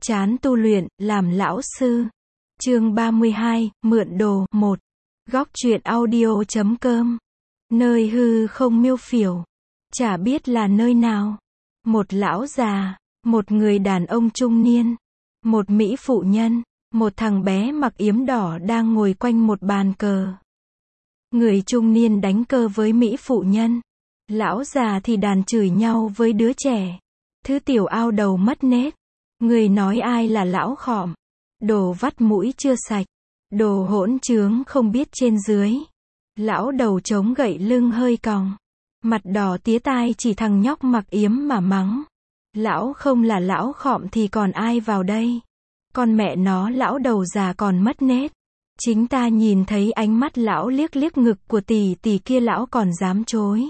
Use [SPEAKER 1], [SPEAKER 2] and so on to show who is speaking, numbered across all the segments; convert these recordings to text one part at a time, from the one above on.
[SPEAKER 1] chán tu luyện, làm lão sư. Chương 32, mượn đồ, 1. Góc truyện audio.com. Nơi hư không miêu phiểu. Chả biết là nơi nào. Một lão già, một người đàn ông trung niên, một mỹ phụ nhân, một thằng bé mặc yếm đỏ đang ngồi quanh một bàn cờ. Người trung niên đánh cờ với mỹ phụ nhân. Lão già thì đàn chửi nhau với đứa trẻ. Thứ tiểu ao đầu mất nết. Người nói ai là lão khọm. Đồ vắt mũi chưa sạch. Đồ hỗn trướng không biết trên dưới. Lão đầu chống gậy lưng hơi còng. Mặt đỏ tía tai chỉ thằng nhóc mặc yếm mà mắng. Lão không là lão khọm thì còn ai vào đây. Con mẹ nó lão đầu già còn mất nết. Chính ta nhìn thấy ánh mắt lão liếc liếc ngực của tỷ tỷ kia lão còn dám chối.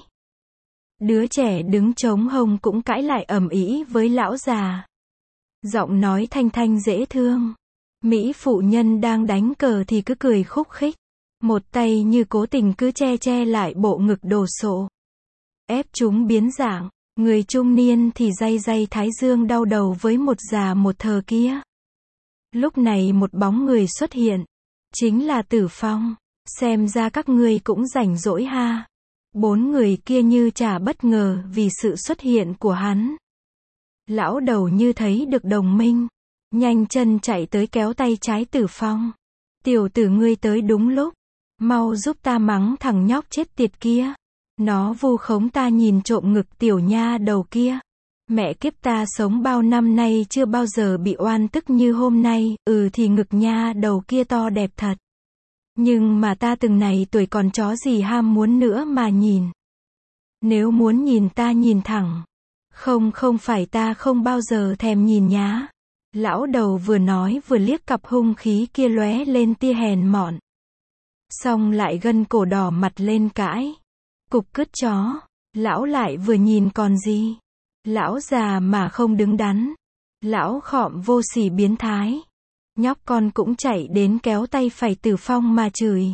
[SPEAKER 1] Đứa trẻ đứng trống hông cũng cãi lại ầm ĩ với lão già. Giọng nói thanh thanh dễ thương. Mỹ phụ nhân đang đánh cờ thì cứ cười khúc khích. Một tay như cố tình cứ che lại bộ ngực đồ sộ. Ép chúng biến dạng. Người trung niên thì day thái dương đau đầu với một già một thờ kia. Lúc này một bóng người xuất hiện. Chính là Tử Phong. Xem ra các ngươi cũng rảnh rỗi ha. Bốn người kia như chả bất ngờ vì sự xuất hiện của hắn. Lão đầu như thấy được đồng minh. Nhanh chân chạy tới kéo tay trái Tử Phong. Tiểu tử ngươi tới đúng lúc. Mau giúp ta mắng thằng nhóc chết tiệt kia. Nó vu khống ta nhìn trộm ngực tiểu nha đầu kia. Mẹ kiếp ta sống bao năm nay chưa bao giờ bị oan tức như hôm nay. Thì ngực nha đầu kia to đẹp thật. Nhưng mà ta từng này tuổi còn chó gì ham muốn nữa mà nhìn. Nếu muốn nhìn ta nhìn thẳng. Không phải ta không bao giờ thèm nhìn nhá. Lão đầu vừa nói vừa liếc cặp hung khí kia lóe lên tia hèn mọn. Xong lại gân cổ đỏ mặt lên cãi. Cục cứt chó. Lão lại vừa nhìn còn gì. Lão già mà không đứng đắn. Lão khọm vô sỉ biến thái. Nhóc con cũng chạy đến kéo tay phải Tử Phong mà chửi.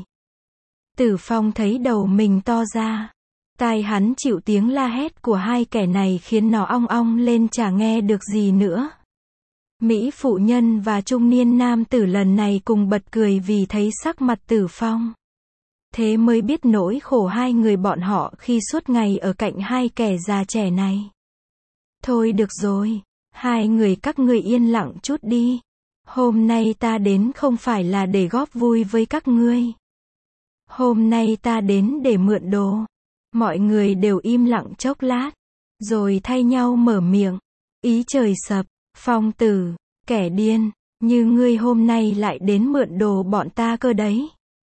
[SPEAKER 1] Tử Phong thấy đầu mình to ra. Tai hắn chịu tiếng la hét của hai kẻ này khiến nó ong ong lên chả nghe được gì nữa. Mỹ phụ nhân và trung niên nam tử lần này cùng bật cười vì thấy sắc mặt Tử Phong. Thế mới biết nỗi khổ hai người bọn họ khi suốt ngày ở cạnh hai kẻ già trẻ này. Thôi được rồi, hai người các ngươi yên lặng chút đi. Hôm nay ta đến không phải là để góp vui với các ngươi. Hôm nay ta đến để mượn đồ. Mọi người đều im lặng chốc lát. Rồi thay nhau mở miệng. Ý trời sập, Phong tử, kẻ điên, như ngươi hôm nay lại đến mượn đồ bọn ta cơ đấy.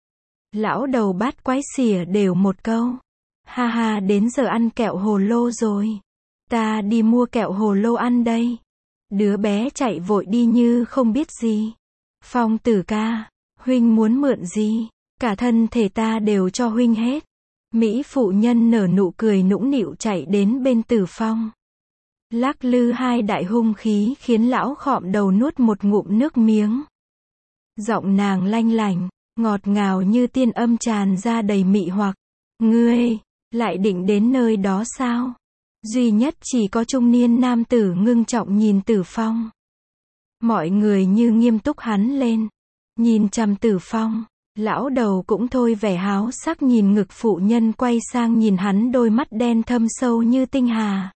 [SPEAKER 1] Lão đầu bát quái xỉa đều một câu. Ha ha, đến giờ ăn kẹo hồ lô rồi. Ta đi mua kẹo hồ lô ăn đây. Đứa bé chạy vội đi như không biết gì. Phong tử ca, huynh muốn mượn gì? Cả thân thể ta đều cho huynh hết. Mỹ phụ nhân nở nụ cười nũng nịu chạy đến bên Tử Phong. Lắc lư hai đại hung khí khiến lão khọm đầu nuốt một ngụm nước miếng. Giọng nàng lanh lảnh, ngọt ngào như tiên âm tràn ra đầy mị hoặc. Ngươi, lại định đến nơi đó sao? Duy nhất chỉ có trung niên nam tử ngưng trọng nhìn Tử Phong. Mọi người như nghiêm túc hắn lên. Nhìn chằm Tử Phong. Lão đầu cũng thôi vẻ háo sắc nhìn ngực phụ nhân quay sang nhìn hắn đôi mắt đen thâm sâu như tinh hà.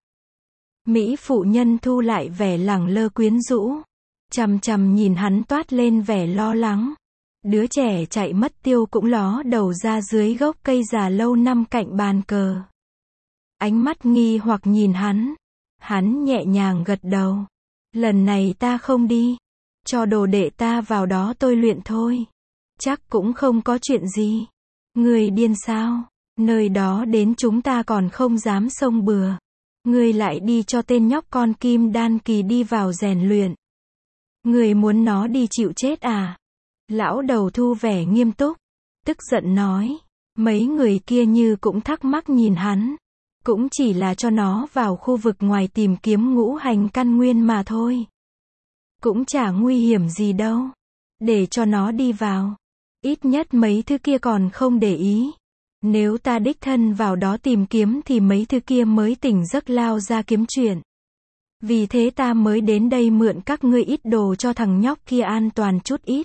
[SPEAKER 1] Mỹ phụ nhân thu lại vẻ lẳng lơ quyến rũ. Chằm nhìn hắn toát lên vẻ lo lắng. Đứa trẻ chạy mất tiêu cũng ló đầu ra dưới gốc cây già lâu năm cạnh bàn cờ. Ánh mắt nghi hoặc nhìn hắn. Hắn nhẹ nhàng gật đầu. Lần này ta không đi. Cho đồ đệ ta vào đó tôi luyện thôi. Chắc cũng không có chuyện gì. Ngươi điên sao? Nơi đó đến chúng ta còn không dám xông bừa. Ngươi lại đi cho tên nhóc con kim đan kỳ đi vào rèn luyện. Ngươi muốn nó đi chịu chết à? Lão đầu thu vẻ nghiêm túc. Tức giận nói. Mấy người kia như cũng thắc mắc nhìn hắn. Cũng chỉ là cho nó vào khu vực ngoài tìm kiếm ngũ hành căn nguyên mà thôi. Cũng chả nguy hiểm gì đâu. Để cho nó đi vào. Ít nhất mấy thứ kia còn không để ý. Nếu ta đích thân vào đó tìm kiếm thì mấy thứ kia mới tỉnh giấc lao ra kiếm chuyện. Vì thế ta mới đến đây mượn các ngươi ít đồ cho thằng nhóc kia an toàn chút ít.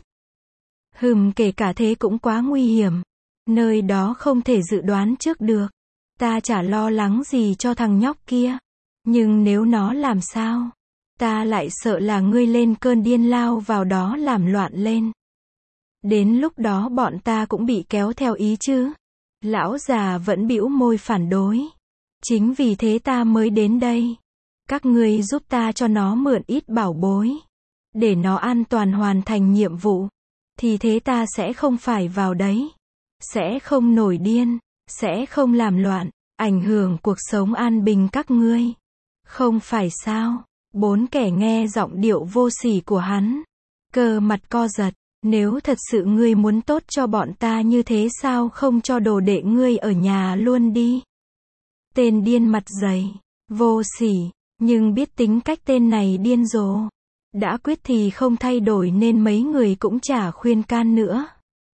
[SPEAKER 1] Kể cả thế cũng quá nguy hiểm. Nơi đó không thể dự đoán trước được. Ta chả lo lắng gì cho thằng nhóc kia. Nhưng nếu nó làm sao? Ta lại sợ là ngươi lên cơn điên lao vào đó làm loạn lên. Đến lúc đó bọn ta cũng bị kéo theo ý chứ. Lão già vẫn bĩu môi phản đối. Chính vì thế ta mới đến đây. Các ngươi giúp ta cho nó mượn ít bảo bối. Để nó an toàn hoàn thành nhiệm vụ. Thì thế ta sẽ không phải vào đấy. Sẽ không nổi điên. Sẽ không làm loạn. Ảnh hưởng cuộc sống an bình các ngươi. Không phải sao? 4 kẻ nghe giọng điệu vô sỉ của hắn. Cơ mặt co giật. Nếu thật sự ngươi muốn tốt cho bọn ta như thế sao không cho đồ đệ ngươi ở nhà luôn đi? Tên điên mặt dày. Vô sỉ. Nhưng biết tính cách tên này điên rồ. Đã quyết thì không thay đổi nên mấy người cũng chả khuyên can nữa.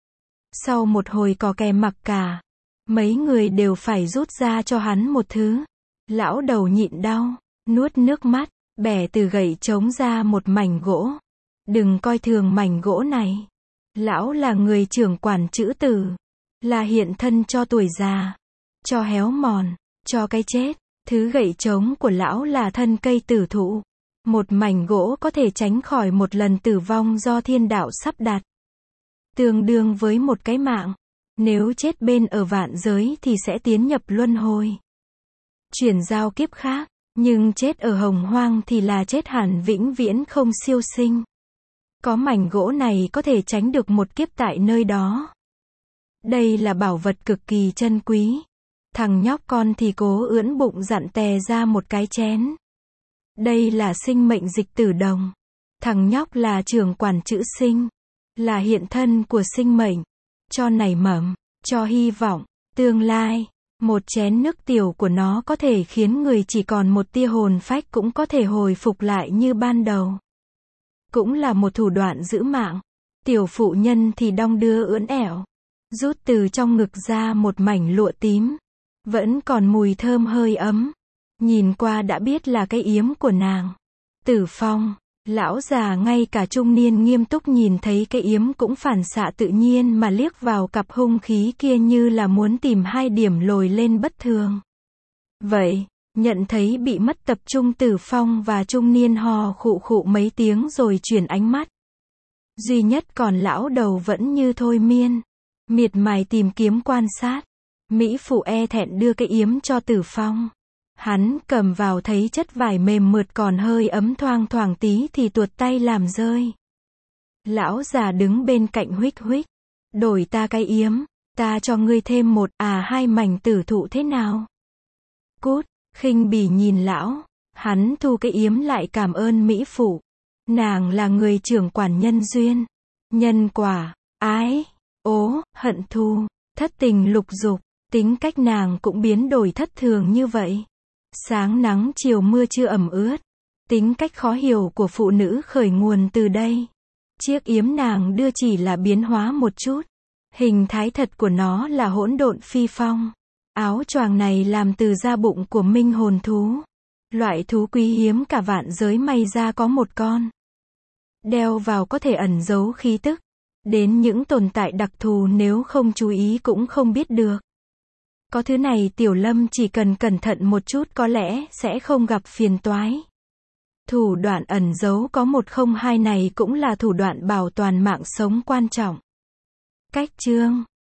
[SPEAKER 1] Sau một hồi cò kè mặc cả, mấy người đều phải rút ra cho hắn một thứ. Lão đầu nhịn đau, nuốt nước mắt, bẻ từ gậy trống ra một mảnh gỗ. Đừng coi thường mảnh gỗ này. Lão là người trưởng quản chữ tử. Là hiện thân cho tuổi già. Cho héo mòn. Cho cái chết. Thứ gậy trống của lão là thân cây tử thụ. Một mảnh gỗ có thể tránh khỏi một lần tử vong do thiên đạo sắp đặt. Tương đương với một cái mạng. Nếu chết bên ở vạn giới thì sẽ tiến nhập luân hồi. Chuyển giao kiếp khác. Nhưng chết ở hồng hoang thì là chết hẳn vĩnh viễn không siêu sinh. Có mảnh gỗ này có thể tránh được một kiếp tại nơi đó. Đây là bảo vật cực kỳ chân quý. Thằng nhóc con thì cố ưỡn bụng dặn tè ra một cái chén. Đây là sinh mệnh dịch tử đồng. Thằng nhóc là trưởng quản chữ sinh. Là hiện thân của sinh mệnh. Cho nảy mầm. Cho hy vọng. Tương lai. Một chén nước tiểu của nó có thể khiến người chỉ còn một tia hồn phách cũng có thể hồi phục lại như ban đầu. Cũng là một thủ đoạn giữ mạng. Tiểu phụ nhân thì đong đưa ưỡn ẻo. Rút từ trong ngực ra một mảnh lụa tím. Vẫn còn mùi thơm hơi ấm. Nhìn qua đã biết là cái yếm của nàng. Tử Phong, lão già ngay cả trung niên nghiêm túc nhìn thấy cái yếm cũng phản xạ tự nhiên mà liếc vào cặp hung khí kia như là muốn tìm hai điểm lồi lên bất thường. Vậy, nhận thấy bị mất tập trung Tử Phong và trung niên hò khụ khụ mấy tiếng rồi chuyển ánh mắt. Duy nhất còn lão đầu vẫn như thôi miên. Miệt mài tìm kiếm quan sát. Mỹ phụ e thẹn đưa cái yếm cho Tử Phong. Hắn cầm vào thấy chất vải mềm mượt còn hơi ấm thoang thoảng tí thì tuột tay làm rơi. Lão già đứng bên cạnh huých huých. Đổi ta cái yếm, ta cho ngươi thêm một hai mảnh tử thụ thế nào? Cút, khinh bỉ nhìn lão. Hắn thu cái yếm lại cảm ơn Mỹ phụ. Nàng là người trưởng quản nhân duyên. Nhân quả, ái, ố, hận thù, thất tình lục dục. Tính cách nàng cũng biến đổi thất thường như vậy. Sáng nắng chiều mưa chưa ẩm ướt. Tính cách khó hiểu của phụ nữ khởi nguồn từ đây. Chiếc yếm nàng đưa chỉ là biến hóa một chút. Hình thái thật của nó là hỗn độn phi phong. Áo choàng này làm từ da bụng của minh hồn thú. Loại thú quý hiếm cả vạn giới may ra có một con. Đeo vào có thể ẩn giấu khí tức. Đến những tồn tại đặc thù nếu không chú ý cũng không biết được. Có thứ này Tiểu Lâm chỉ cần cẩn thận một chút có lẽ sẽ không gặp phiền toái. Thủ đoạn ẩn giấu có 102 này cũng là thủ đoạn bảo toàn mạng sống quan trọng. Cách chương